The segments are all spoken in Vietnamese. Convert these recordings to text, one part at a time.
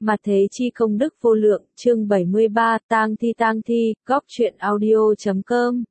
Mà thế chi công đức vô lượng, chương 73, tang thi, góc truyện audio.com.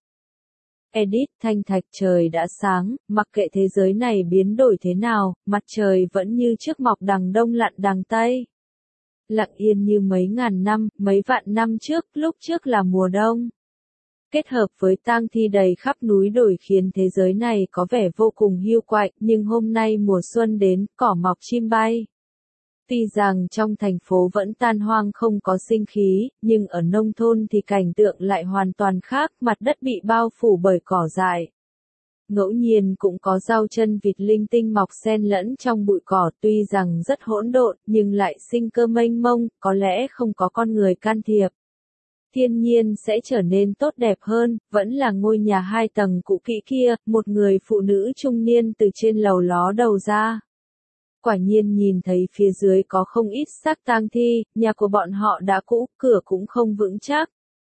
Edit Thanh Thạch. Trời đã sáng, mặc kệ thế giới này biến đổi thế nào, mặt trời vẫn như trước mọc đằng đông lặn đằng tây. Lặng yên như mấy ngàn năm, mấy vạn năm trước, lúc trước là mùa đông. Kết hợp với tang thi đầy khắp núi đồi khiến thế giới này có vẻ vô cùng hiu quạnh, nhưng hôm nay mùa xuân đến, cỏ mọc chim bay. Tuy rằng trong thành phố vẫn tan hoang không có sinh khí, nhưng ở nông thôn thì cảnh tượng lại hoàn toàn khác, mặt đất bị bao phủ bởi cỏ dại. Ngẫu nhiên cũng có rau chân vịt linh tinh mọc xen lẫn trong bụi cỏ, tuy rằng rất hỗn độn, nhưng lại sinh cơ mênh mông, có lẽ không có con người can thiệp. Thiên nhiên sẽ trở nên tốt đẹp hơn, vẫn là ngôi nhà 2 tầng cũ kỹ kia, một người phụ nữ trung niên từ trên lầu ló đầu ra. Quả nhiên nhìn thấy phía dưới có không ít xác tang thi, nhà của bọn họ đã cũ, cửa cũng không vững chắc.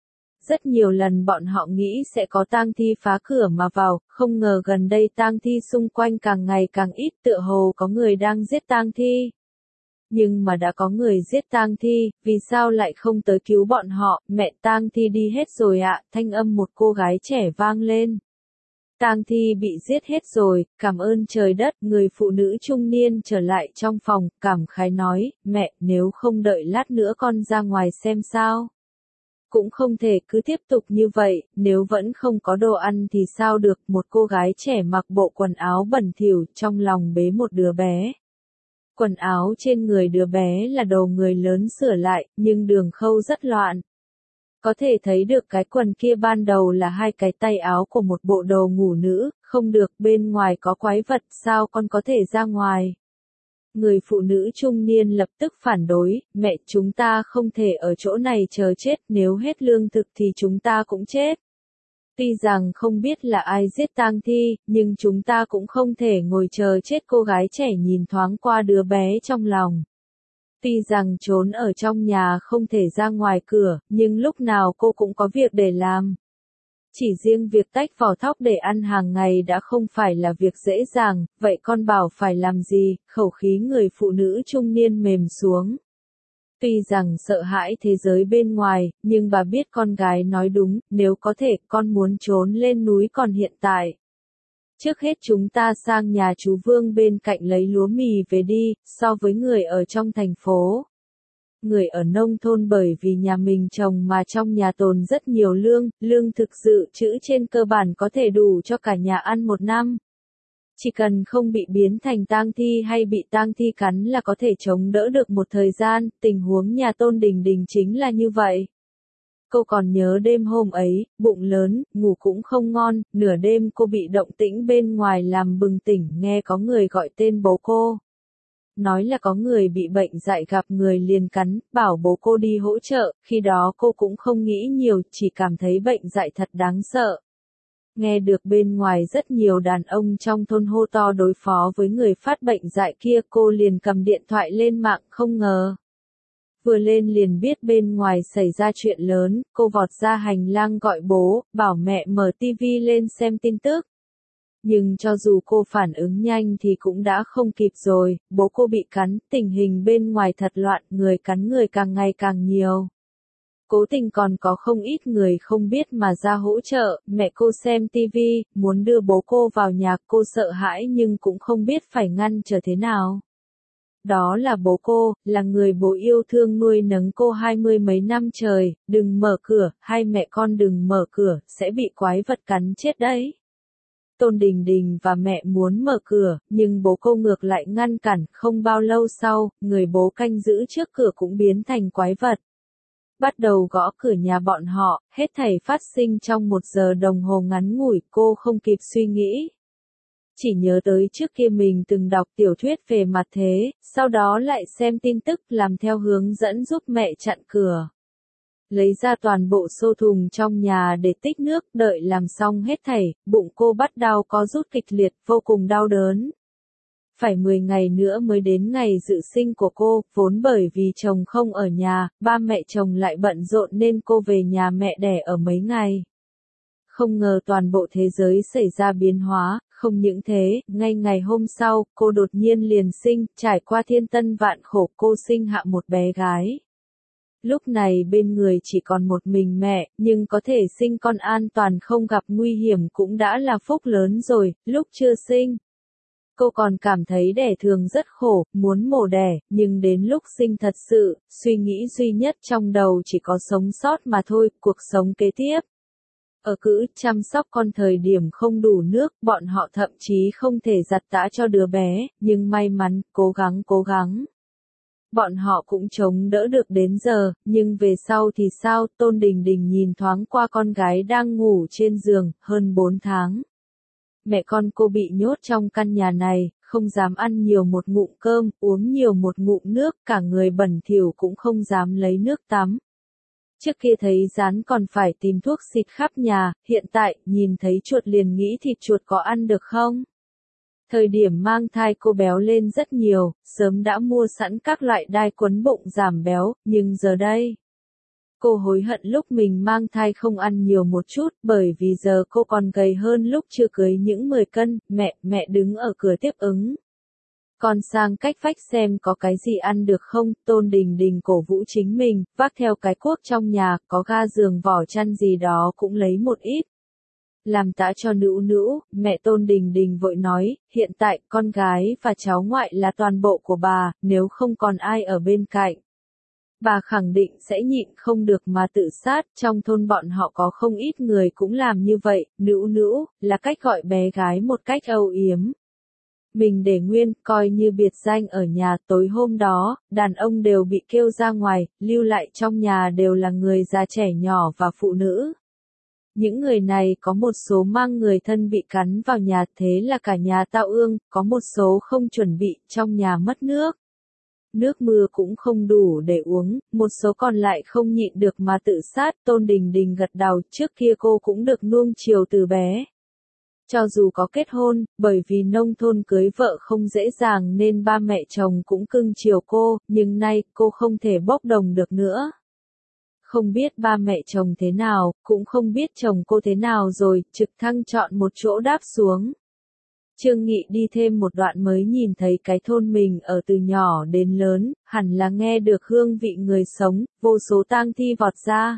Rất nhiều lần bọn họ nghĩ sẽ có tang thi phá cửa mà vào, không ngờ gần đây tang thi xung quanh càng ngày càng ít, tựa hồ có người đang giết tang thi. Nhưng mà đã có người giết tang thi, vì sao lại không tới cứu bọn họ? Mẹ, tang thi đi hết rồi ạ, thanh âm một cô gái trẻ vang lên. Tang thi bị giết hết rồi, cảm ơn trời đất. Người phụ nữ trung niên trở lại trong phòng, cảm khái nói, mẹ, nếu không đợi lát nữa con ra ngoài xem sao. Cũng không thể cứ tiếp tục như vậy, nếu vẫn không có đồ ăn thì sao được. Một cô gái trẻ mặc bộ quần áo bẩn thỉu, trong lòng bế một đứa bé. Quần áo trên người đứa bé là đồ người lớn sửa lại, nhưng đường khâu rất loạn. Có thể thấy được cái quần kia ban đầu là 2 cái tay áo của một bộ đồ ngủ nữ, không được, bên ngoài có quái vật, sao con có thể ra ngoài. Người phụ nữ trung niên lập tức phản đối, mẹ, chúng ta không thể ở chỗ này chờ chết, nếu hết lương thực thì chúng ta cũng chết. Tuy rằng không biết là ai giết tang thi, nhưng chúng ta cũng không thể ngồi chờ chết. Cô gái trẻ nhìn thoáng qua đứa bé trong lòng. Tuy rằng trốn ở trong nhà không thể ra ngoài cửa, nhưng lúc nào cô cũng có việc để làm. Chỉ riêng việc tách vỏ thóc để ăn hàng ngày đã không phải là việc dễ dàng, vậy con bảo phải làm gì? Khẩu khí người phụ nữ trung niên mềm xuống. Tuy rằng sợ hãi thế giới bên ngoài, nhưng bà biết con gái nói đúng, nếu có thể con muốn trốn lên núi còn hiện tại. Trước hết chúng ta sang nhà chú Vương bên cạnh lấy lúa mì về đi, so với người ở trong thành phố. Người ở nông thôn bởi vì nhà mình trồng mà trong nhà tồn rất nhiều lương thực dự trữ trên cơ bản có thể đủ cho cả nhà ăn 1 năm. Chỉ cần không bị biến thành tang thi hay bị tang thi cắn là có thể chống đỡ được một thời gian, tình huống nhà Tôn Đình Đình chính là như vậy. Cô còn nhớ đêm hôm ấy, bụng lớn, ngủ cũng không ngon, nửa đêm cô bị động tĩnh bên ngoài làm bừng tỉnh, nghe có người gọi tên bố cô. Nói là có người bị bệnh dại gặp người liền cắn, bảo bố cô đi hỗ trợ, khi đó cô cũng không nghĩ nhiều, chỉ cảm thấy bệnh dại thật đáng sợ. Nghe được bên ngoài rất nhiều đàn ông trong thôn hô to đối phó với người phát bệnh dại kia, cô liền cầm điện thoại lên mạng, không ngờ. Vừa lên liền biết bên ngoài xảy ra chuyện lớn, cô vọt ra hành lang gọi bố, bảo mẹ mở tivi lên xem tin tức. Nhưng cho dù cô phản ứng nhanh thì cũng đã không kịp rồi, bố cô bị cắn, tình hình bên ngoài thật loạn, người cắn người càng ngày càng nhiều. Cố tình còn có không ít người không biết mà ra hỗ trợ, mẹ cô xem tivi, muốn đưa bố cô vào nhà, cô sợ hãi nhưng cũng không biết phải ngăn trở thế nào. Đó là bố cô, là người bố yêu thương nuôi nấng cô 20 mấy năm trời, đừng mở cửa, hai mẹ con đừng mở cửa, sẽ bị quái vật cắn chết đấy. Tôn Đình Đình và mẹ muốn mở cửa, nhưng bố cô ngược lại ngăn cản, không bao lâu sau, người bố canh giữ trước cửa cũng biến thành quái vật. Bắt đầu gõ cửa nhà bọn họ, hết thảy phát sinh trong 1 giờ đồng hồ ngắn ngủi, cô không kịp suy nghĩ. Chỉ nhớ tới trước kia mình từng đọc tiểu thuyết về mặt thế, sau đó lại xem tin tức làm theo hướng dẫn giúp mẹ chặn cửa. Lấy ra toàn bộ xô thùng trong nhà để tích nước, đợi làm xong hết thảy, bụng cô bắt đầu có rút kịch liệt, vô cùng đau đớn. Phải 10 ngày nữa mới đến ngày dự sinh của cô, vốn bởi vì chồng không ở nhà, ba mẹ chồng lại bận rộn nên cô về nhà mẹ đẻ ở mấy ngày. Không ngờ toàn bộ thế giới xảy ra biến hóa, Không những thế, ngay ngày hôm sau, cô đột nhiên liền sinh, trải qua thiên tân vạn khổ cô sinh hạ một bé gái. Lúc này bên người chỉ còn một mình mẹ, nhưng có thể sinh con an toàn không gặp nguy hiểm cũng đã là phúc lớn rồi, lúc chưa sinh. Cô còn cảm thấy đẻ thường rất khổ, muốn mổ đẻ, nhưng đến lúc sinh thật sự, suy nghĩ duy nhất trong đầu chỉ có sống sót mà thôi, cuộc sống kế tiếp. Ở cữ chăm sóc con thời điểm không đủ nước, bọn họ thậm chí không thể giặt tã cho đứa bé, nhưng may mắn, cố gắng. Bọn họ cũng chống đỡ được đến giờ, nhưng về sau thì sao, Tôn Đình Đình nhìn thoáng qua con gái đang ngủ trên giường, hơn 4 tháng. Mẹ con cô bị nhốt trong căn nhà này, không dám ăn nhiều một ngụm cơm, uống nhiều một ngụm nước, cả người bẩn thỉu cũng không dám lấy nước tắm. Trước kia thấy rán còn phải tìm thuốc xịt khắp nhà, hiện tại, nhìn thấy chuột liền nghĩ thịt chuột có ăn được không? Thời điểm mang thai cô béo lên rất nhiều, sớm đã mua sẵn các loại đai quấn bụng giảm béo, nhưng giờ đây. Cô hối hận lúc mình mang thai không ăn nhiều một chút, bởi vì giờ cô còn gầy hơn lúc chưa cưới những 10 cân, mẹ đứng ở cửa tiếp ứng. Con sang cách vách xem có cái gì ăn được không, Tôn Đình Đình cổ vũ chính mình, vác theo cái cuốc trong nhà, có ga giường vỏ chăn gì đó cũng lấy một ít. Làm tã cho Nữu, mẹ Tôn Đình Đình vội nói, hiện tại con gái và cháu ngoại là toàn bộ của bà, nếu không còn ai ở bên cạnh. Bà khẳng định sẽ nhịn không được mà tự sát, trong thôn bọn họ có không ít người cũng làm như vậy, Nữu, là cách gọi bé gái một cách âu yếm. Mình để nguyên, coi như biệt danh ở nhà, tối hôm đó, đàn ông đều bị kêu ra ngoài, lưu lại trong nhà đều là người già trẻ nhỏ và phụ nữ. Những người này có một số mang người thân bị cắn vào nhà, thế là cả nhà tao ương, có một số không chuẩn bị, trong nhà mất nước. Nước mưa cũng không đủ để uống, một số còn lại không nhịn được mà tự sát, Tôn Đình Đình gật đầu, trước kia cô cũng được nuông chiều từ bé. Cho dù có kết hôn, bởi vì nông thôn cưới vợ không dễ dàng nên ba mẹ chồng cũng cưng chiều cô, nhưng nay cô không thể bốc đồng được nữa. Không biết ba mẹ chồng thế nào, cũng không biết chồng cô thế nào rồi, trực thăng chọn một chỗ đáp xuống. Trương Nghị đi thêm một đoạn mới nhìn thấy cái thôn mình ở từ nhỏ đến lớn, hẳn là nghe được hương vị người sống, vô số tang thi vọt ra.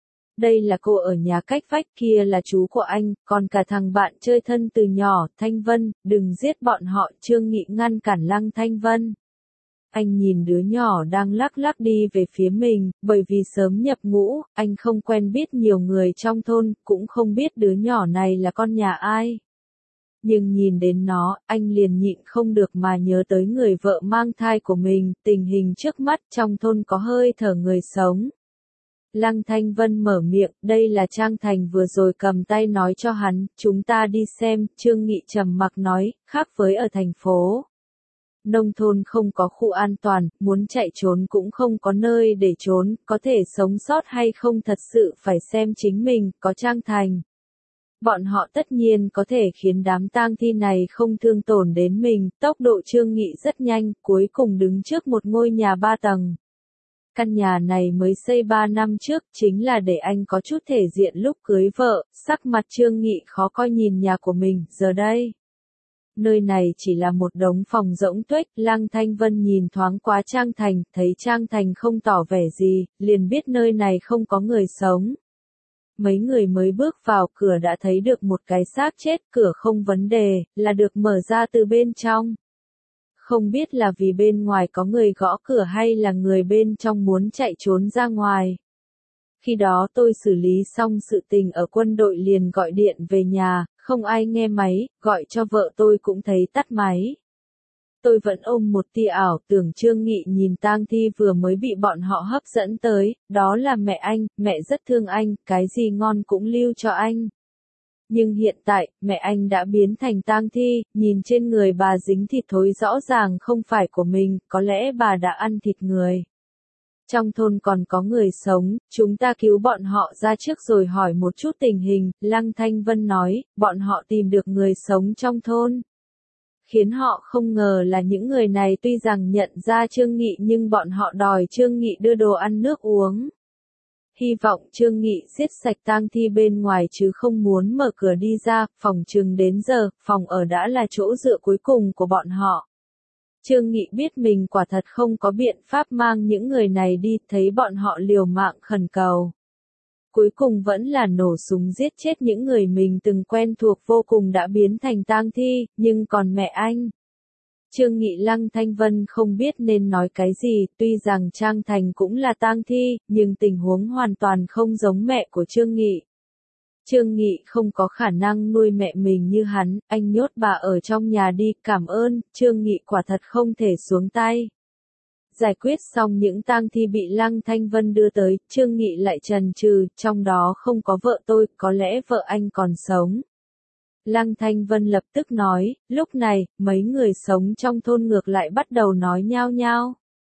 Đây là cô ở nhà cách vách, kia là chú của anh, còn cả thằng bạn chơi thân từ nhỏ, Thanh Vân, đừng giết bọn họ, Trương Nghị ngăn cản Lăng Thanh Vân. Anh nhìn đứa nhỏ đang lắc lắc đi về phía mình, bởi vì sớm nhập ngũ, anh không quen biết nhiều người trong thôn, cũng không biết đứa nhỏ này là con nhà ai. Nhưng nhìn đến nó, anh liền nhịn không được mà nhớ tới người vợ mang thai của mình, tình hình trước mắt trong thôn có hơi thở người sống. Lăng Thanh Vân mở miệng, đây là Trang Thành vừa rồi cầm tay nói cho hắn, chúng ta đi xem, Trương Nghị trầm mặc nói, khác với ở thành phố. Nông thôn không có khu an toàn, muốn chạy trốn cũng không có nơi để trốn, có thể sống sót hay không thật sự phải xem chính mình, có Trang Thành. Bọn họ tất nhiên có thể khiến đám tang thi này không thương tổn đến mình, tốc độ Trương Nghị rất nhanh, cuối cùng đứng trước một ngôi nhà 3 tầng. Căn nhà này mới xây 3 năm trước, chính là để anh có chút thể diện lúc cưới vợ, sắc mặt Trương Nghị khó coi nhìn nhà của mình, giờ đây. Nơi này chỉ là một đống phòng rỗng tuếch, Lăng Thanh Vân nhìn thoáng qua Trang Thành, thấy Trang Thành không tỏ vẻ gì, liền biết nơi này không có người sống. Mấy người mới bước vào cửa đã thấy được một cái xác chết, cửa không vấn đề, là được mở ra từ bên trong. Không biết là vì bên ngoài có người gõ cửa hay là người bên trong muốn chạy trốn ra ngoài. Khi đó tôi xử lý xong sự tình ở quân đội liền gọi điện về nhà, không ai nghe máy, gọi cho vợ tôi cũng thấy tắt máy. Tôi vẫn ôm một tia ảo tưởng Trương Nghị nhìn tang thi vừa mới bị bọn họ hấp dẫn tới, đó là mẹ anh, mẹ rất thương anh, cái gì ngon cũng lưu cho anh. Nhưng hiện tại, mẹ anh đã biến thành tang thi, nhìn trên người bà dính thịt thối rõ ràng không phải của mình, có lẽ bà đã ăn thịt người. Trong thôn còn có người sống, chúng ta cứu bọn họ ra trước rồi hỏi một chút tình hình, Lăng Thanh Vân nói, bọn họ tìm được người sống trong thôn. Khiến họ không ngờ là những người này tuy rằng nhận ra Trương Nghị nhưng bọn họ đòi Trương Nghị đưa đồ ăn nước uống. Hy vọng Trương Nghị giết sạch tang thi bên ngoài chứ không muốn mở cửa đi ra, phòng chừng đến giờ, phòng ở đã là chỗ dựa cuối cùng của bọn họ. Trương Nghị biết mình quả thật không có biện pháp mang những người này đi, thấy bọn họ liều mạng khẩn cầu. Cuối cùng vẫn là nổ súng giết chết những người mình từng quen thuộc vô cùng đã biến thành tang thi, nhưng còn mẹ anh. Trương Nghị Lăng Thanh Vân không biết nên nói cái gì, tuy rằng Trang Thành cũng là tang thi, nhưng tình huống hoàn toàn không giống mẹ của Trương Nghị. Trương Nghị không có khả năng nuôi mẹ mình như hắn, anh nhốt bà ở trong nhà đi, cảm ơn, Trương Nghị quả thật không thể xuống tay. Giải quyết xong những tang thi bị Lăng Thanh Vân đưa tới, Trương Nghị lại chần chừ, trong đó không có vợ tôi, có lẽ vợ anh còn sống. Lăng Thanh Vân lập tức nói, lúc này, mấy người sống trong thôn ngược lại bắt đầu nói nhao nhao.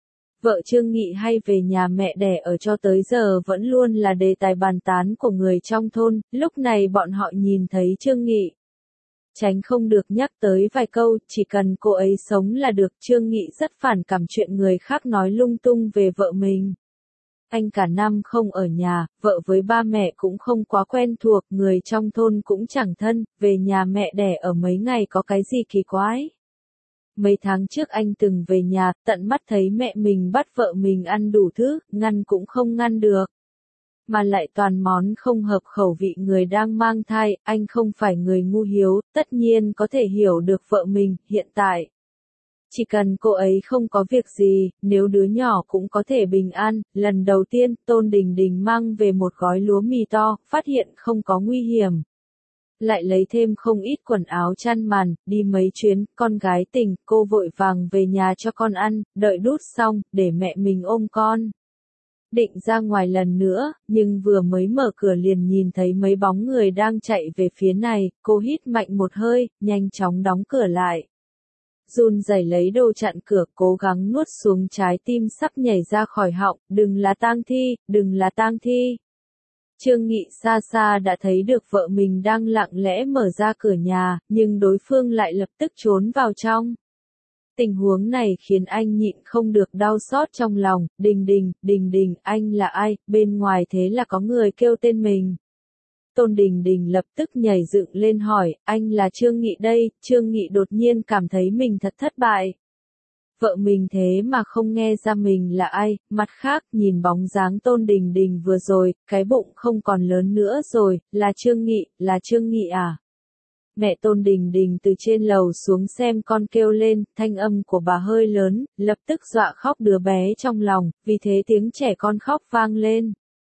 Vợ Trương Nghị hay về nhà mẹ đẻ ở cho tới giờ vẫn luôn là đề tài bàn tán của người trong thôn, lúc này bọn họ nhìn thấy Trương Nghị. Tránh không được nhắc tới vài câu, chỉ cần cô ấy sống là được. Trương Nghị rất phản cảm chuyện người khác nói lung tung về vợ mình. Anh cả năm không ở nhà, vợ với ba mẹ cũng không quá quen thuộc, người trong thôn cũng chẳng thân, về nhà mẹ đẻ ở mấy ngày có cái gì kỳ quái. Mấy tháng trước anh từng về nhà, tận mắt thấy mẹ mình bắt vợ mình ăn đủ thứ, ngăn cũng không ngăn được. Mà lại toàn món không hợp khẩu vị người đang mang thai, anh không phải người ngu hiếu, tất nhiên có thể hiểu được vợ mình, hiện tại. Chỉ cần cô ấy không có việc gì, nếu đứa nhỏ cũng có thể bình an. Lần đầu tiên, Tôn Đình Đình mang về một gói lúa mì to, phát hiện không có nguy hiểm. Lại lấy thêm không ít quần áo chăn màn, đi mấy chuyến, con gái tỉnh, cô vội vàng về nhà cho con ăn, đợi đút xong, để mẹ mình ôm con. Định ra ngoài lần nữa, nhưng vừa mới mở cửa liền nhìn thấy mấy bóng người đang chạy về phía này, cô hít mạnh một hơi, nhanh chóng đóng cửa lại. Run rẩy lấy đồ chặn cửa, cố gắng nuốt xuống trái tim sắp nhảy ra khỏi họng, đừng là tang thi, đừng là tang thi. Trương Nghị xa xa đã thấy được vợ mình đang lặng lẽ mở ra cửa nhà, nhưng đối phương lại lập tức trốn vào trong. Tình huống này khiến anh nhịn không được đau xót trong lòng, Đình Đình, anh là ai, bên ngoài thế là có người kêu tên mình. Tôn Đình Đình lập tức nhảy dựng lên hỏi, anh là Trương Nghị đây. Trương Nghị đột nhiên cảm thấy mình thật thất bại. Vợ mình thế mà không nghe ra mình là ai, mặt khác nhìn bóng dáng Tôn Đình Đình vừa rồi, cái bụng không còn lớn nữa rồi, là Trương Nghị à? Mẹ Tôn Đình Đình từ trên lầu xuống xem con kêu lên, thanh âm của bà hơi lớn, lập tức dọa khóc đứa bé trong lòng, vì thế tiếng trẻ con khóc vang lên.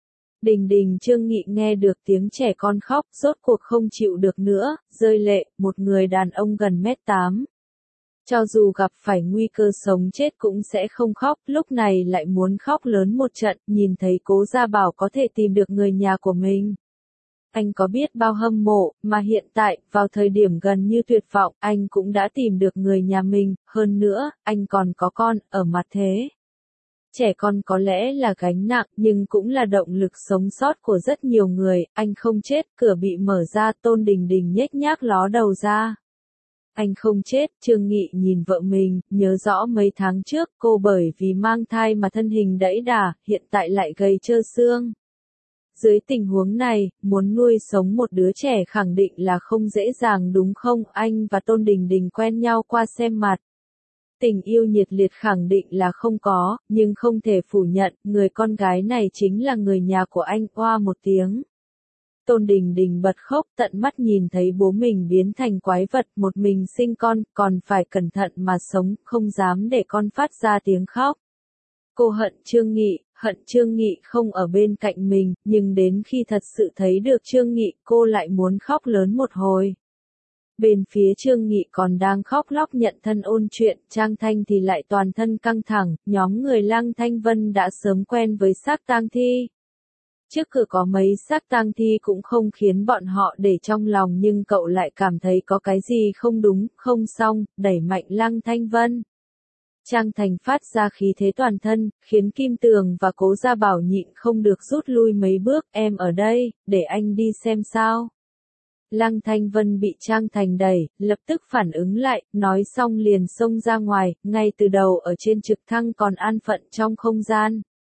Đình Trương Nghị nghe được tiếng trẻ con khóc, rốt cuộc không chịu được nữa, rơi lệ, một người đàn ông gần mét 8. Cho dù gặp phải nguy cơ sống chết cũng sẽ không khóc, lúc này lại muốn khóc lớn một trận, nhìn thấy Cố Gia Bảo có thể tìm được người nhà của mình. Anh có biết bao hâm mộ, mà hiện tại, vào thời điểm gần như tuyệt vọng, anh cũng đã tìm được người nhà mình, hơn nữa, anh còn có con, ở mặt thế. Trẻ con có lẽ là gánh nặng, nhưng cũng là động lực sống sót của rất nhiều người, anh không chết, cửa bị mở ra, Tôn Đình Đình nhếch nhác ló đầu ra. Anh không chết, Trương Nghị nhìn vợ mình, nhớ rõ mấy tháng trước, cô bởi vì mang thai mà thân hình đẫy đà, hiện tại lại gầy trơ xương. Dưới tình huống này, muốn nuôi sống một đứa trẻ khẳng định là không dễ dàng đúng không? Anh và Tôn Đình Đình quen nhau qua xem mặt. Tình yêu nhiệt liệt khẳng định là không có, nhưng không thể phủ nhận, người con gái này chính là người nhà của anh, oa một tiếng. Tôn Đình Đình bật khóc, tận mắt nhìn thấy bố mình biến thành quái vật, một mình sinh con, còn phải cẩn thận mà sống, không dám để con phát ra tiếng khóc. Cô hận Trương Nghị không ở bên cạnh mình, nhưng đến khi thật sự thấy được Trương Nghị, cô lại muốn khóc lớn một hồi. Bên phía Trương Nghị còn đang khóc lóc nhận thân ôn chuyện, Trang Thanh thì lại toàn thân căng thẳng, nhóm người Lăng Thanh Vân đã sớm quen với xác tang thi. Trước cửa có mấy xác tang thi cũng không khiến bọn họ để trong lòng, nhưng cậu lại cảm thấy có cái gì không đúng, không xong, đẩy mạnh Lăng Thanh Vân. Trang Thành phát ra khí thế toàn thân, khiến Kim Tường và Cố Gia Bảo nhịn không được rút lui mấy bước, em ở đây, để anh đi xem sao. Lăng Thanh Vân bị Trang Thành đẩy, lập tức phản ứng lại, nói xong liền xông ra ngoài, ngay từ đầu ở trên trực thăng còn an phận trong không gian.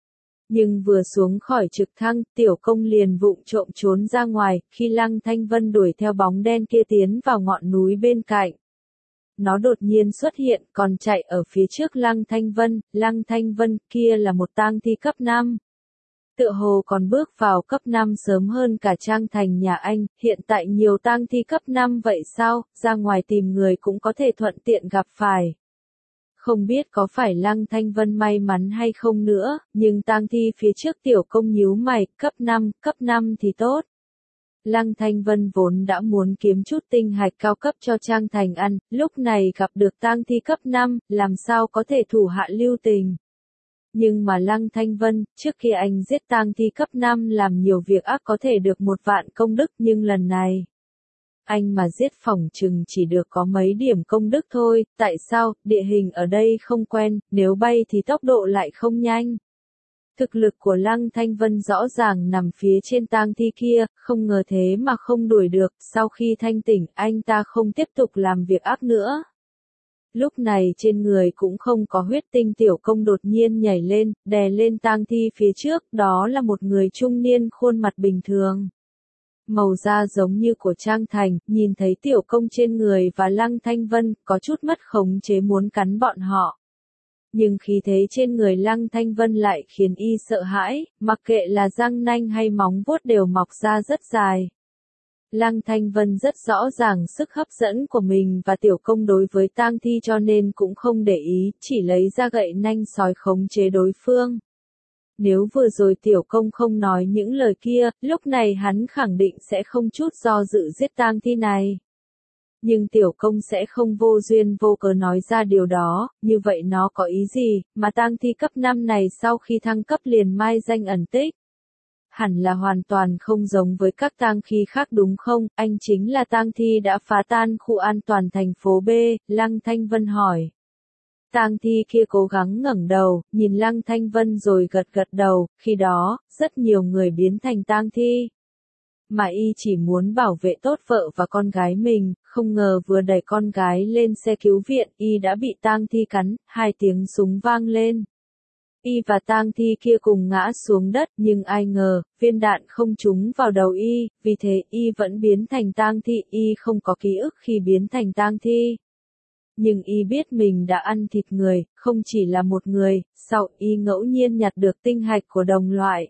Nhưng vừa xuống khỏi trực thăng, Tiểu Công liền vụng trộm trốn ra ngoài, khi Lăng Thanh Vân đuổi theo bóng đen kia tiến vào ngọn núi bên cạnh. Nó đột nhiên xuất hiện, còn chạy ở phía trước Lăng Thanh Vân kia là một tang thi cấp 5. Tựa hồ còn bước vào cấp 5 sớm hơn cả Trang Thành nhà anh, hiện tại nhiều tang thi cấp 5 vậy sao, ra ngoài tìm người cũng có thể thuận tiện gặp phải. Không biết có phải Lăng Thanh Vân may mắn hay không nữa, nhưng tang thi phía trước Tiểu Công nhíu mày, cấp 5 thì tốt. Lăng Thanh Vân vốn đã muốn kiếm chút tinh hạch cao cấp cho Trang Thành ăn, lúc này gặp được tang thi cấp 5, làm sao có thể thủ hạ lưu tình. Nhưng mà Lăng Thanh Vân, trước khi anh giết tang thi cấp 5 làm nhiều việc ác có thể được 1 vạn công đức, nhưng lần này anh mà giết phỏng chừng chỉ được có mấy điểm công đức thôi, tại sao, địa hình ở đây không quen, nếu bay thì tốc độ lại không nhanh. Thực lực của Lăng Thanh Vân rõ ràng nằm phía trên tang thi kia, không ngờ thế mà không đuổi được, sau khi thanh tỉnh, anh ta không tiếp tục làm việc ác nữa. Lúc này trên người cũng không có huyết tinh, Tiểu Công đột nhiên nhảy lên, đè lên tang thi phía trước, đó là một người trung niên khuôn mặt bình thường. Màu da giống như của Trang Thành, nhìn thấy Tiểu Công trên người và Lăng Thanh Vân, có chút mất khống chế muốn cắn bọn họ. Nhưng khí thế trên người Lăng Thanh Vân lại khiến y sợ hãi, mặc kệ là răng nanh hay móng vuốt đều mọc ra rất dài. Lăng Thanh Vân rất rõ ràng sức hấp dẫn của mình và Tiểu Công đối với tang thi cho nên cũng không để ý, chỉ lấy ra gậy nanh sói khống chế đối phương. Nếu vừa rồi Tiểu Công không nói những lời kia, lúc này hắn khẳng định sẽ không chút do dự giết tang thi này. Nhưng Tiểu Công sẽ không vô duyên vô cớ nói ra điều đó, như vậy nó có ý gì, mà tang thi cấp 5 này sau khi thăng cấp liền mai danh ẩn tích. Hẳn là hoàn toàn không giống với các tang thi khác đúng không, anh chính là tang thi đã phá tan khu an toàn thành phố B, Lăng Thanh Vân hỏi. Tang thi kia cố gắng ngẩng đầu, nhìn Lăng Thanh Vân rồi gật gật đầu, khi đó, rất nhiều người biến thành tang thi. Mà y chỉ muốn bảo vệ tốt vợ và con gái mình, không ngờ vừa đẩy con gái lên xe cứu viện, y đã bị tang thi cắn, 2 tiếng súng vang lên. Y và tang thi kia cùng ngã xuống đất, nhưng ai ngờ, viên đạn không trúng vào đầu y, vì thế y vẫn biến thành tang thi, y không có ký ức khi biến thành tang thi. Nhưng y biết mình đã ăn thịt người, không chỉ là một người, sau y ngẫu nhiên nhặt được tinh hạch của đồng loại.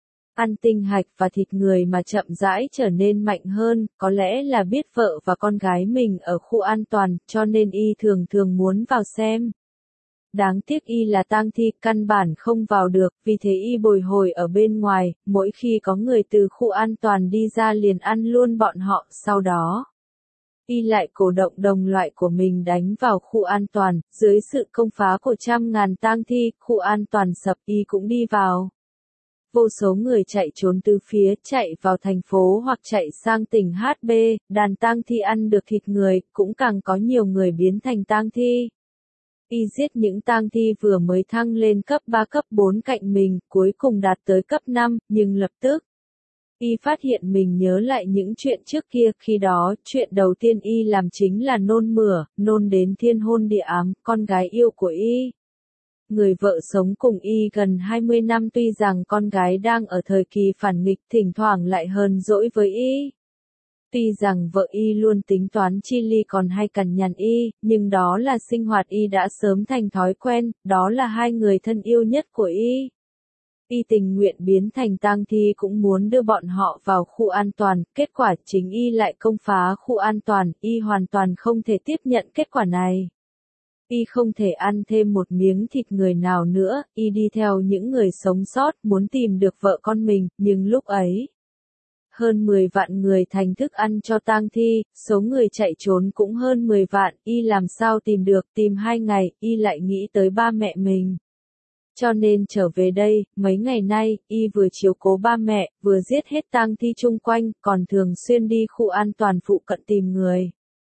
Ăn tinh hạch và thịt người mà chậm rãi trở nên mạnh hơn, có lẽ là biết vợ và con gái mình ở khu an toàn, cho nên y thường thường muốn vào xem. Đáng tiếc y là tang thi, căn bản không vào được, vì thế y bồi hồi ở bên ngoài, mỗi khi có người từ khu an toàn đi ra liền ăn luôn bọn họ, sau đó y lại cổ động đồng loại của mình đánh vào khu an toàn, dưới sự công phá của trăm ngàn tang thi, khu an toàn sập, y cũng đi vào. Vô số người chạy trốn từ phía, chạy vào thành phố hoặc chạy sang tỉnh HB, đàn tang thi ăn được thịt người, cũng càng có nhiều người biến thành tang thi. Y giết những tang thi vừa mới thăng lên cấp 3 cấp 4 cạnh mình, cuối cùng đạt tới cấp 5, nhưng lập tức y phát hiện mình nhớ lại những chuyện trước kia, khi đó, chuyện đầu tiên y làm chính là nôn mửa, nôn đến thiên hôn địa ám, con gái yêu của y. Người vợ sống cùng y gần 20 năm tuy rằng con gái đang ở thời kỳ phản nghịch, thỉnh thoảng lại hờn dỗi với y. Tuy rằng vợ y luôn tính toán chi ly còn hay cằn nhằn y, nhưng đó là sinh hoạt y đã sớm thành thói quen, đó là 2 người thân yêu nhất của y. Y tình nguyện biến thành tang thi cũng muốn đưa bọn họ vào khu an toàn, kết quả chính y lại công phá khu an toàn, y hoàn toàn không thể tiếp nhận kết quả này. Y không thể ăn thêm một miếng thịt người nào nữa, y đi theo những người sống sót, muốn tìm được vợ con mình, nhưng lúc ấy, hơn 10 vạn người thành thức ăn cho tang thi, số người chạy trốn cũng hơn 10 vạn, y làm sao tìm được, tìm 2 ngày, y lại nghĩ tới ba mẹ mình. Cho nên trở về đây, mấy ngày nay, y vừa chiếu cố ba mẹ, vừa giết hết tang thi chung quanh, còn thường xuyên đi khu an toàn phụ cận tìm người.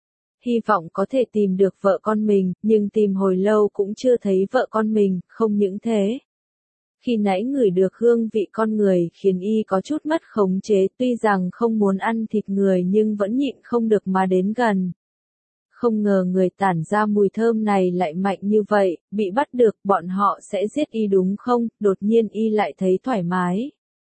Hy vọng có thể tìm được vợ con mình, nhưng tìm hồi lâu cũng chưa thấy vợ con mình, không những thế. Khi nãy ngửi được hương vị con người khiến y có chút mất khống chế, tuy rằng không muốn ăn thịt người nhưng vẫn nhịn không được mà đến gần. Không ngờ người tản ra mùi thơm này lại mạnh như vậy, bị bắt được, bọn họ sẽ giết y đúng không? Đột nhiên y lại thấy thoải mái.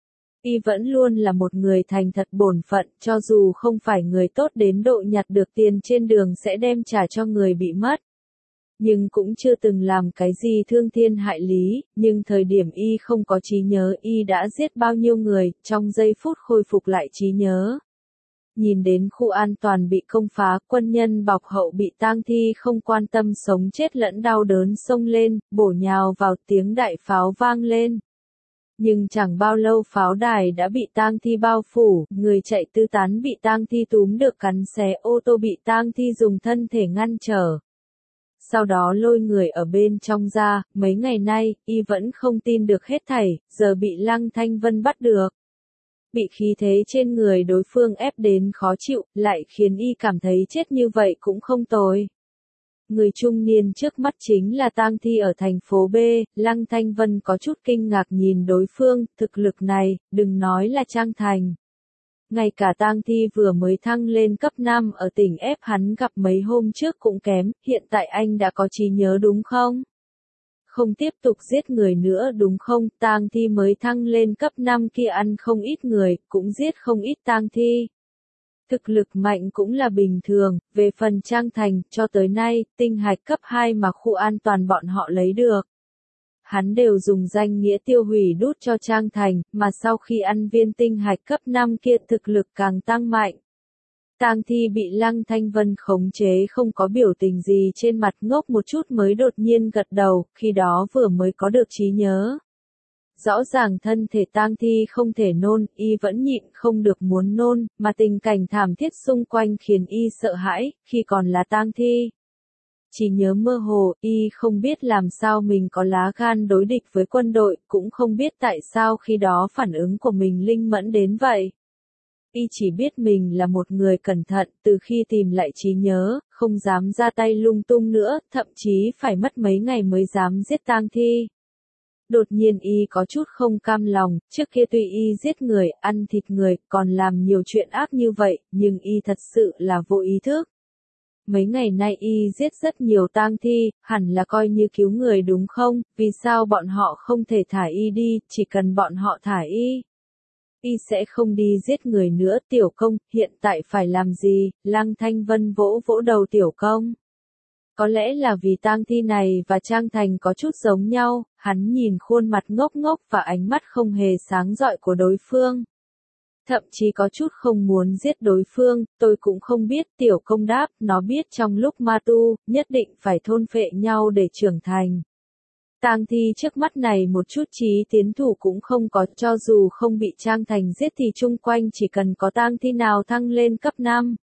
Y vẫn luôn là một người thành thật bổn phận, cho dù không phải người tốt đến độ nhặt được tiền trên đường sẽ đem trả cho người bị mất. Nhưng cũng chưa từng làm cái gì thương thiên hại lý, nhưng thời điểm y không có trí nhớ y đã giết bao nhiêu người, trong giây phút khôi phục lại trí nhớ. Nhìn đến khu an toàn bị công phá, quân nhân bọc hậu bị tang thi không quan tâm sống chết lẫn đau đớn xông lên, bổ nhào vào, tiếng đại pháo vang lên. Nhưng chẳng bao lâu pháo đài đã bị tang thi bao phủ, người chạy tứ tán bị tang thi túm được cắn xé, ô tô bị tang thi dùng thân thể ngăn trở. Sau đó lôi người ở bên trong ra, mấy ngày nay, y vẫn không tin được hết thảy, giờ bị Lăng Thanh Vân bắt được. Bị khí thế trên người đối phương ép đến khó chịu, lại khiến y cảm thấy chết như vậy cũng không tồi. Người trung niên trước mắt chính là tang thi ở thành phố B, Lăng Thanh Vân có chút kinh ngạc nhìn đối phương, thực lực này, đừng nói là Trang Thành. Ngay cả tang thi vừa mới thăng lên cấp 5 ở tỉnh F hắn gặp mấy hôm trước cũng kém, hiện tại anh đã có trí nhớ đúng không? Không tiếp tục giết người nữa đúng không? Tang thi mới thăng lên cấp 5 kia ăn không ít người, cũng giết không ít tang thi. Thực lực mạnh cũng là bình thường, về phần Trang Thành, cho tới nay, tinh hạch cấp 2 mà khu an toàn bọn họ lấy được. Hắn đều dùng danh nghĩa tiêu hủy đút cho Trang Thành, mà sau khi ăn viên tinh hạch cấp 5 kia thực lực càng tăng mạnh. Tang thi bị Lăng Thanh Vân khống chế không có biểu tình gì trên mặt, ngốc một chút mới đột nhiên gật đầu, khi đó vừa mới có được trí nhớ. Rõ ràng thân thể tang thi không thể nôn, y vẫn nhịn không được muốn nôn, mà tình cảnh thảm thiết xung quanh khiến y sợ hãi, khi còn là tang thi. Chỉ nhớ mơ hồ, y không biết làm sao mình có lá gan đối địch với quân đội, cũng không biết tại sao khi đó phản ứng của mình linh mẫn đến vậy. Y chỉ biết mình là một người cẩn thận, từ khi tìm lại trí nhớ, không dám ra tay lung tung nữa, thậm chí phải mất mấy ngày mới dám giết tang thi. Đột nhiên y có chút không cam lòng, trước kia tuy y giết người, ăn thịt người, còn làm nhiều chuyện ác như vậy, nhưng y thật sự là vô ý thức. Mấy ngày nay y giết rất nhiều tang thi, hẳn là coi như cứu người đúng không, vì sao bọn họ không thể thả y đi, chỉ cần bọn họ thả y. Y sẽ không đi giết người nữa. Tiểu công, hiện tại phải làm gì? Lăng Thanh Vân vỗ vỗ đầu tiểu công. Có lẽ là vì tang thi này và Trang Thành có chút giống nhau, hắn nhìn khuôn mặt ngốc ngốc và ánh mắt không hề sáng rọi của đối phương. Thậm chí có chút không muốn giết đối phương, tôi cũng không biết, tiểu công đáp, nó biết trong lúc ma tu, nhất định phải thôn phệ nhau để trưởng thành. Tang thi trước mắt này một chút chí tiến thủ cũng không có, cho dù không bị Trang Thành giết thì chung quanh chỉ cần có tang thi nào thăng lên cấp 5.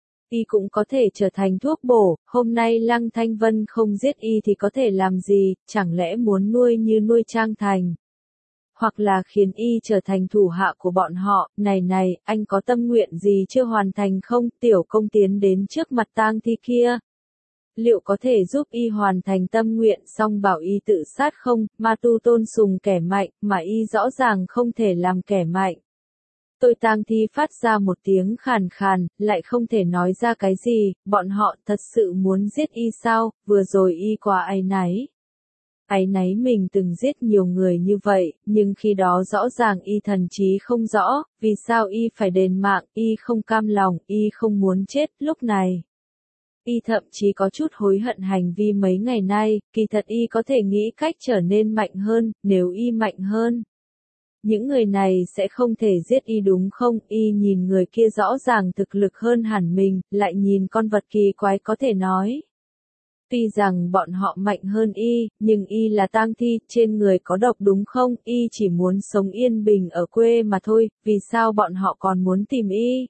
Y cũng có thể trở thành thuốc bổ, hôm nay Lăng Thanh Vân không giết y thì có thể làm gì, chẳng lẽ muốn nuôi như nuôi Trang Thành. Hoặc là khiến y trở thành thủ hạ của bọn họ, này, anh có tâm nguyện gì chưa hoàn thành không? Tiểu công tiến đến trước mặt tang thi kia. Liệu có thể giúp y hoàn thành tâm nguyện xong bảo y tự sát không? Ma tu tôn sùng kẻ mạnh, mà y rõ ràng không thể làm kẻ mạnh. Tôi tang thi phát ra một tiếng khàn khàn, lại không thể nói ra cái gì, bọn họ thật sự muốn giết y sao, vừa rồi y quá áy náy. Áy náy mình từng giết nhiều người như vậy, nhưng khi đó rõ ràng y thần trí không rõ, vì sao y phải đền mạng, y không cam lòng, y không muốn chết, lúc này. Y thậm chí có chút hối hận hành vi mấy ngày nay, kỳ thật y có thể nghĩ cách trở nên mạnh hơn, nếu y mạnh hơn. Những người này sẽ không thể giết y đúng không? Y nhìn người kia rõ ràng thực lực hơn hẳn mình, lại nhìn con vật kỳ quái có thể nói. Tuy rằng bọn họ mạnh hơn y, nhưng y là tang thi, trên người có độc đúng không? Y chỉ muốn sống yên bình ở quê mà thôi, vì sao bọn họ còn muốn tìm y?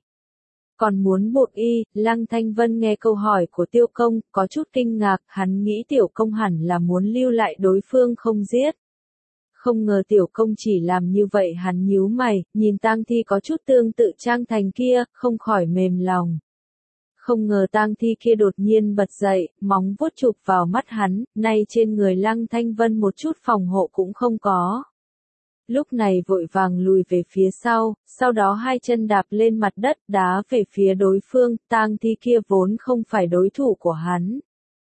Còn muốn buộc y? Lăng Thanh Vân nghe câu hỏi của Tiêu Công, có chút kinh ngạc, hắn nghĩ Tiểu Công hẳn là muốn lưu lại đối phương không giết. Không ngờ Tiểu Công chỉ làm như vậy, hắn nhíu mày, nhìn tang thi có chút tương tự Trang Thành kia, không khỏi mềm lòng. Không ngờ tang thi kia đột nhiên bật dậy, móng vuốt chụp vào mắt hắn, nay trên người Lăng Thanh Vân một chút phòng hộ cũng không có. lúc này vội vàng lùi về phía sau đó hai chân đạp lên mặt đất đá về phía đối phương, tang thi kia vốn không phải đối thủ của hắn.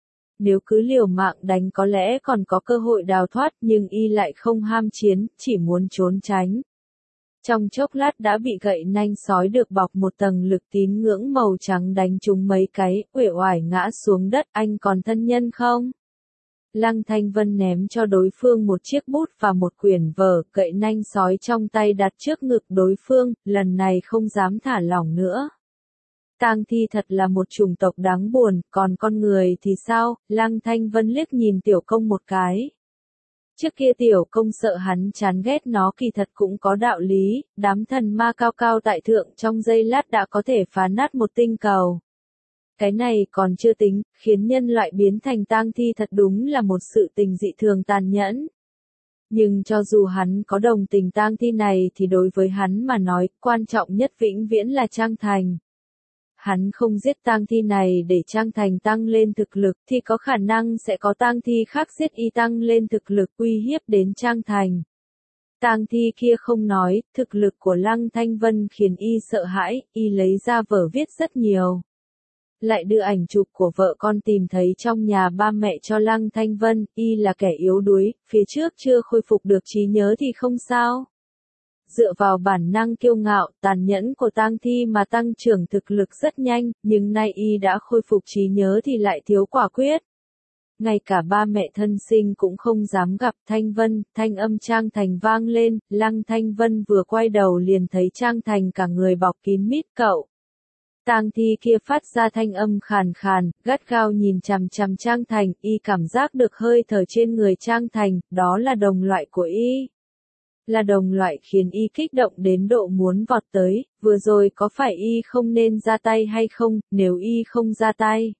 Nếu cứ liều mạng đánh có lẽ còn có cơ hội đào thoát nhưng y lại không ham chiến, chỉ muốn trốn tránh. Trong chốc lát đã bị gậy nanh sói được bọc một tầng lực tín ngưỡng màu trắng đánh trúng mấy cái, uể oải ngã xuống đất. Anh còn thân nhân không? Lăng Thanh Vân ném cho đối phương một chiếc bút và một quyển vở, gậy nanh sói trong tay đặt trước ngực đối phương, lần này không dám thả lỏng nữa. Tang thi thật là một chủng tộc đáng buồn, còn con người thì sao? Lăng Thanh Vân liếc nhìn Tiểu Công một cái. Trước kia Tiểu Công sợ hắn chán ghét nó kỳ thật cũng có đạo lý, đám thần ma cao cao tại thượng trong giây lát đã có thể phá nát một tinh cầu. Cái này còn chưa tính, khiến nhân loại biến thành tang thi thật đúng là một sự tình dị thường tàn nhẫn. Nhưng cho dù hắn có đồng tình tang thi này thì đối với hắn mà nói, quan trọng nhất vĩnh viễn là Trang Thành. Hắn không giết tang thi này để Trang Thành tăng lên thực lực thì có khả năng sẽ có tang thi khác giết y tăng lên thực lực uy hiếp đến Trang Thành. Tang thi kia không nói, thực lực của Lăng Thanh Vân khiến y sợ hãi, y lấy ra vở viết rất nhiều. Lại đưa ảnh chụp của vợ con tìm thấy trong nhà ba mẹ cho Lăng Thanh Vân, y là kẻ yếu đuối, phía trước chưa khôi phục được trí nhớ thì không sao. Dựa vào bản năng kiêu ngạo, tàn nhẫn của tang thi mà tăng trưởng thực lực rất nhanh, nhưng nay y đã khôi phục trí nhớ thì lại thiếu quả quyết. Ngay cả ba mẹ thân sinh cũng không dám gặp. Thanh Vân, thanh âm Trang Thành vang lên, Lăng Thanh Vân vừa quay đầu liền thấy Trang Thành cả người bọc kín mít. Cậu. Tang thi kia phát ra thanh âm khàn khàn, gắt gao nhìn chằm chằm Trang Thành, y cảm giác được hơi thở trên người Trang Thành, đó là đồng loại của y. Là đồng loại khiến y kích động đến độ muốn vọt tới, vừa rồi có phải y không nên ra tay hay không, nếu y không ra tay.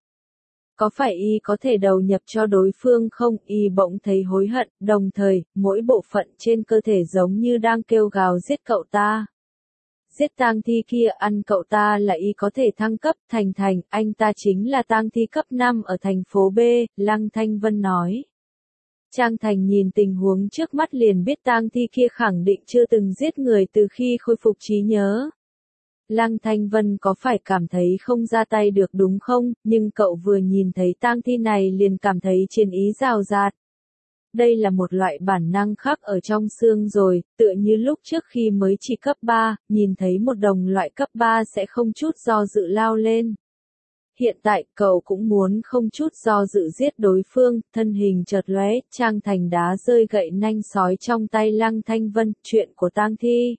Có phải y có thể đầu nhập cho đối phương không, y bỗng thấy hối hận, đồng thời, mỗi bộ phận trên cơ thể giống như đang kêu gào giết cậu ta. Giết tang thi kia ăn cậu ta là y có thể thăng cấp. Thành, anh ta chính là tang thi cấp 5 ở thành phố B, Lăng Thanh Vân nói. Trang Thành nhìn tình huống trước mắt liền biết tang thi kia khẳng định chưa từng giết người từ khi khôi phục trí nhớ. Lăng Thanh Vân có phải cảm thấy không ra tay được đúng không, nhưng cậu vừa nhìn thấy tang thi này liền cảm thấy chiến ý rào rạt. Đây là một loại bản năng khắc ở trong xương rồi, tựa như lúc trước khi mới chỉ cấp 3, nhìn thấy một đồng loại cấp 3 sẽ không chút do dự lao lên. Hiện tại, cậu cũng muốn không chút do dự giết đối phương, thân hình chợt lóe, Trang Thành đá rơi gậy nanh sói trong tay Lăng Thanh Vân, chuyện của tang thi.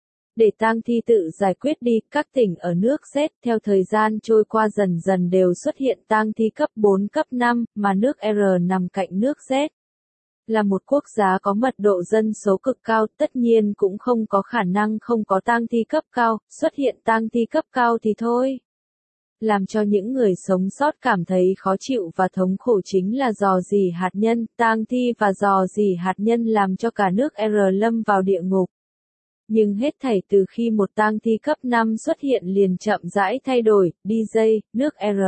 Để tang thi tự giải quyết đi, các tỉnh ở nước Z theo thời gian trôi qua dần dần đều xuất hiện tang thi cấp 4 cấp 5, mà nước R nằm cạnh nước Z. Là một quốc gia có mật độ dân số cực cao, tất nhiên cũng không có khả năng không có tang thi cấp cao, xuất hiện tang thi cấp cao thì thôi. Làm cho những người sống sót cảm thấy khó chịu và thống khổ chính là rò rỉ hạt nhân, tang thi và rò rỉ hạt nhân làm cho cả nước R lâm vào địa ngục. Nhưng hết thảy từ khi một tang thi cấp 5 xuất hiện liền chậm rãi thay đổi, DJ, nước R.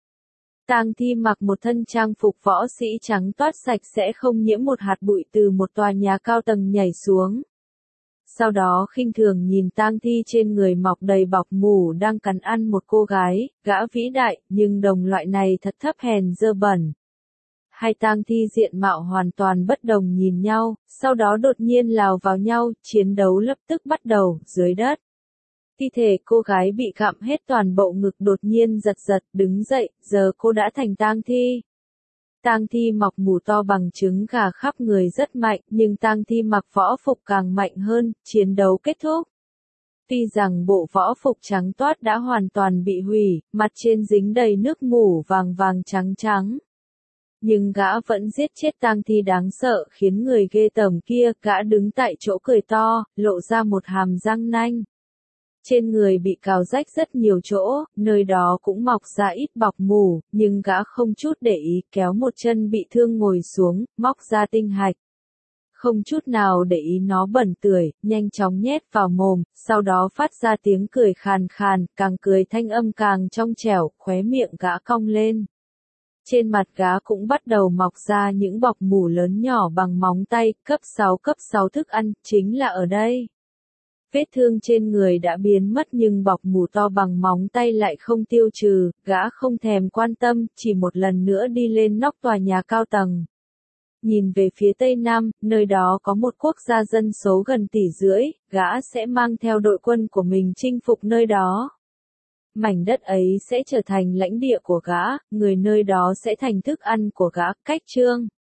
Tang thi mặc một thân trang phục võ sĩ trắng toát sạch sẽ không nhiễm một hạt bụi từ một tòa nhà cao tầng nhảy xuống. Sau đó khinh thường nhìn tang thi trên người mọc đầy bọc mủ đang cắn ăn một cô gái, gã vĩ đại, nhưng đồng loại này thật thấp hèn dơ bẩn. Hai tang thi diện mạo hoàn toàn bất đồng nhìn nhau, sau đó đột nhiên lao vào nhau, chiến đấu lập tức bắt đầu, dưới đất. Thi thể cô gái bị gặm hết toàn bộ ngực đột nhiên giật giật, đứng dậy, giờ cô đã thành tang thi. Tang thi mọc mủ to bằng trứng gà khắp người rất mạnh, nhưng tang thi mặc võ phục càng mạnh hơn, chiến đấu kết thúc. Tuy rằng bộ võ phục trắng toát đã hoàn toàn bị hủy, mặt trên dính đầy nước mủ vàng vàng trắng trắng. Nhưng gã vẫn giết chết tang thi đáng sợ khiến người ghê tởm kia, gã đứng tại chỗ cười to, lộ ra một hàm răng nanh. Trên người bị cào rách rất nhiều chỗ, nơi đó cũng mọc ra ít bọc mủ, nhưng gã không chút để ý kéo một chân bị thương ngồi xuống, móc ra tinh hạch. Không chút nào để ý nó bẩn tưởi, nhanh chóng nhét vào mồm, sau đó phát ra tiếng cười khàn khàn, càng cười thanh âm càng trong trẻo, khóe miệng gã cong lên. Trên mặt gã cũng bắt đầu mọc ra những bọc mủ lớn nhỏ bằng móng tay, cấp 6 thức ăn, chính là ở đây. Vết thương trên người đã biến mất nhưng bọc mủ to bằng móng tay lại không tiêu trừ, gã không thèm quan tâm, chỉ một lần nữa đi lên nóc tòa nhà cao tầng. Nhìn về phía tây nam, nơi đó có một quốc gia dân số gần 1,5 tỷ, gã sẽ mang theo đội quân của mình chinh phục nơi đó. Mảnh đất ấy sẽ trở thành lãnh địa của gã, người nơi đó sẽ thành thức ăn của gã. Cách chương